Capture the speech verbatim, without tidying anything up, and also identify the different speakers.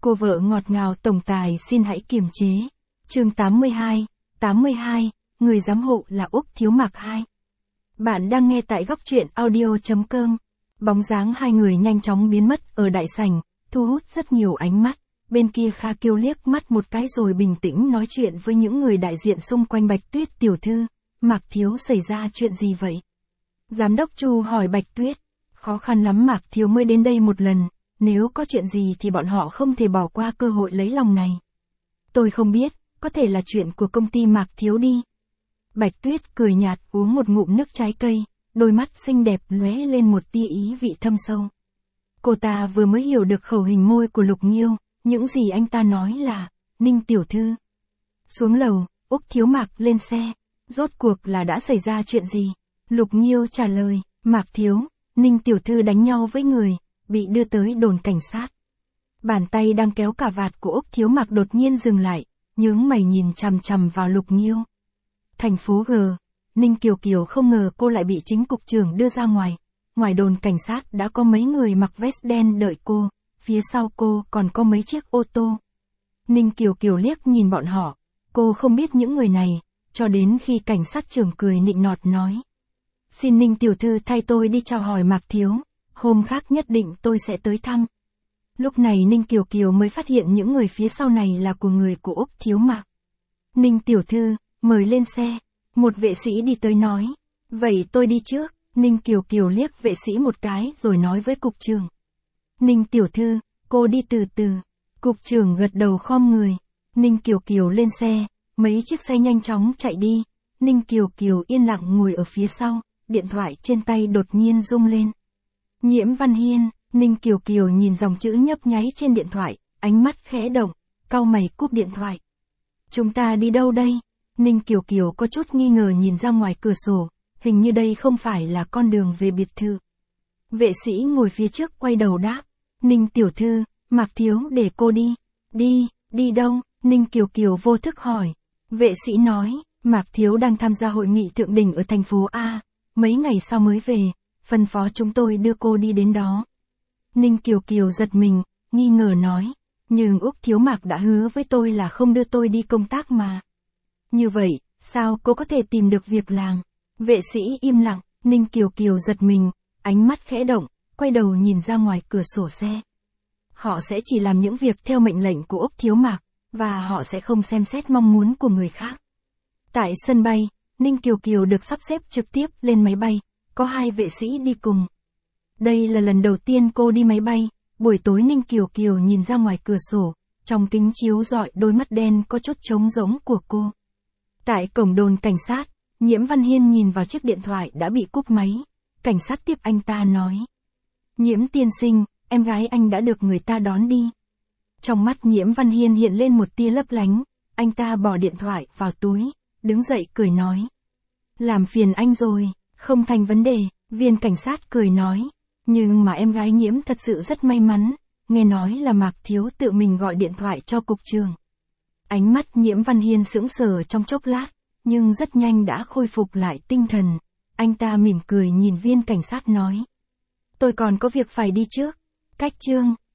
Speaker 1: Cô vợ ngọt ngào tổng tài xin hãy kiềm chế. Chương tám mươi hai, tám mươi hai, người giám hộ là Úc Thiếu Mạc hai. Bạn đang nghe tại góc truyện audio chấm com. Bóng dáng hai người nhanh chóng biến mất ở đại sảnh, thu hút rất nhiều ánh mắt. Bên kia Kha Kiêu liếc mắt một cái rồi bình tĩnh nói chuyện với những người đại diện xung quanh Bạch Tuyết tiểu thư. Mạc Thiếu xảy ra chuyện gì vậy? Giám đốc Chu hỏi Bạch Tuyết. Khó khăn lắm Mạc Thiếu mới đến đây một lần, nếu có chuyện gì thì bọn họ không thể bỏ qua cơ hội lấy lòng này. Tôi không biết, có thể là chuyện của công ty Mạc Thiếu đi. Bạch Tuyết cười nhạt uống một ngụm nước trái cây, đôi mắt xinh đẹp lóe lên một tia ý vị thâm sâu. Cô ta vừa mới hiểu được khẩu hình môi của Lục Nghiêu, những gì anh ta nói là, Ninh tiểu thư. Xuống lầu, Úc Thiếu Mạc lên xe, rốt cuộc là đã xảy ra chuyện gì? Lục Nghiêu trả lời, Mạc Thiếu, Ninh tiểu thư đánh nhau với người, bị đưa tới đồn cảnh sát. Bàn tay đang kéo cà vạt của Úc Thiếu Mạc đột nhiên dừng lại, nhướng mày nhìn chằm chằm vào Lục Nghiêu. Thành phố G, Ninh Kiều Kiều không ngờ cô lại bị chính cục trưởng đưa ra ngoài. Ngoài đồn cảnh sát đã có mấy người mặc vest đen đợi cô, phía sau cô còn có mấy chiếc ô tô. Ninh Kiều Kiều liếc nhìn bọn họ, cô không biết những người này, cho đến khi cảnh sát trưởng cười nịnh nọt nói. Xin Ninh tiểu thư thay tôi đi chào hỏi Mạc Thiếu, hôm khác nhất định tôi sẽ tới thăm. Lúc này Ninh Kiều Kiều mới phát hiện những người phía sau này là của người của Úc Thiếu Mạc. Ninh tiểu thư, mời lên xe, một vệ sĩ đi tới nói. Vậy tôi đi trước, Ninh Kiều Kiều liếc vệ sĩ một cái rồi nói với cục trưởng. Ninh tiểu thư, cô đi từ từ. Cục trưởng gật đầu khom người. Ninh Kiều Kiều lên xe, mấy chiếc xe nhanh chóng chạy đi. Ninh Kiều Kiều yên lặng ngồi ở phía sau, điện thoại trên tay đột nhiên rung lên. Nhiễm Văn Hiên, Ninh Kiều Kiều nhìn dòng chữ nhấp nháy trên điện thoại, ánh mắt khẽ động, cau mày cúp điện thoại. Chúng ta đi đâu đây? Ninh Kiều Kiều có chút nghi ngờ nhìn ra ngoài cửa sổ, hình như đây không phải là con đường về biệt thự. Vệ sĩ ngồi phía trước quay đầu đáp, Ninh tiểu thư, Mạc Thiếu để cô đi. Đi, đi đâu? Ninh Kiều Kiều vô thức hỏi. Vệ sĩ nói, Mạc Thiếu đang tham gia hội nghị thượng đỉnh ở thành phố A, mấy ngày sau mới về, phân phó chúng tôi đưa cô đi đến đó. Ninh Kiều Kiều giật mình, nghi ngờ nói, nhưng Úc Thiếu Mạc đã hứa với tôi là không đưa tôi đi công tác mà. Như vậy, sao cô có thể tìm được việc làm? Vệ sĩ im lặng, Ninh Kiều Kiều giật mình, ánh mắt khẽ động, quay đầu nhìn ra ngoài cửa sổ xe. Họ sẽ chỉ làm những việc theo mệnh lệnh của Úc Thiếu Mạc, và họ sẽ không xem xét mong muốn của người khác. Tại sân bay, Ninh Kiều Kiều được sắp xếp trực tiếp lên máy bay, có hai vệ sĩ đi cùng. Đây là lần đầu tiên cô đi máy bay, buổi tối Ninh Kiều Kiều nhìn ra ngoài cửa sổ, trong kính chiếu rọi đôi mắt đen có chút trống rỗng của cô. Tại cổng đồn cảnh sát, Nhiễm Văn Hiên nhìn vào chiếc điện thoại đã bị cúp máy, cảnh sát tiếp anh ta nói. Nhiễm tiên sinh, em gái anh đã được người ta đón đi. Trong mắt Nhiễm Văn Hiên hiện lên một tia lấp lánh, anh ta bỏ điện thoại vào túi, đứng dậy cười nói. Làm phiền anh rồi, không thành vấn đề, viên cảnh sát cười nói. Nhưng mà em gái Nhiễm thật sự rất may mắn, nghe nói là Mạc Thiếu tự mình gọi điện thoại cho cục trưởng. Ánh mắt Nhiễm Văn Hiên sững sờ trong chốc lát, nhưng rất nhanh đã khôi phục lại tinh thần. Anh ta mỉm cười nhìn viên cảnh sát nói. Tôi còn có việc phải đi trước. Cách chương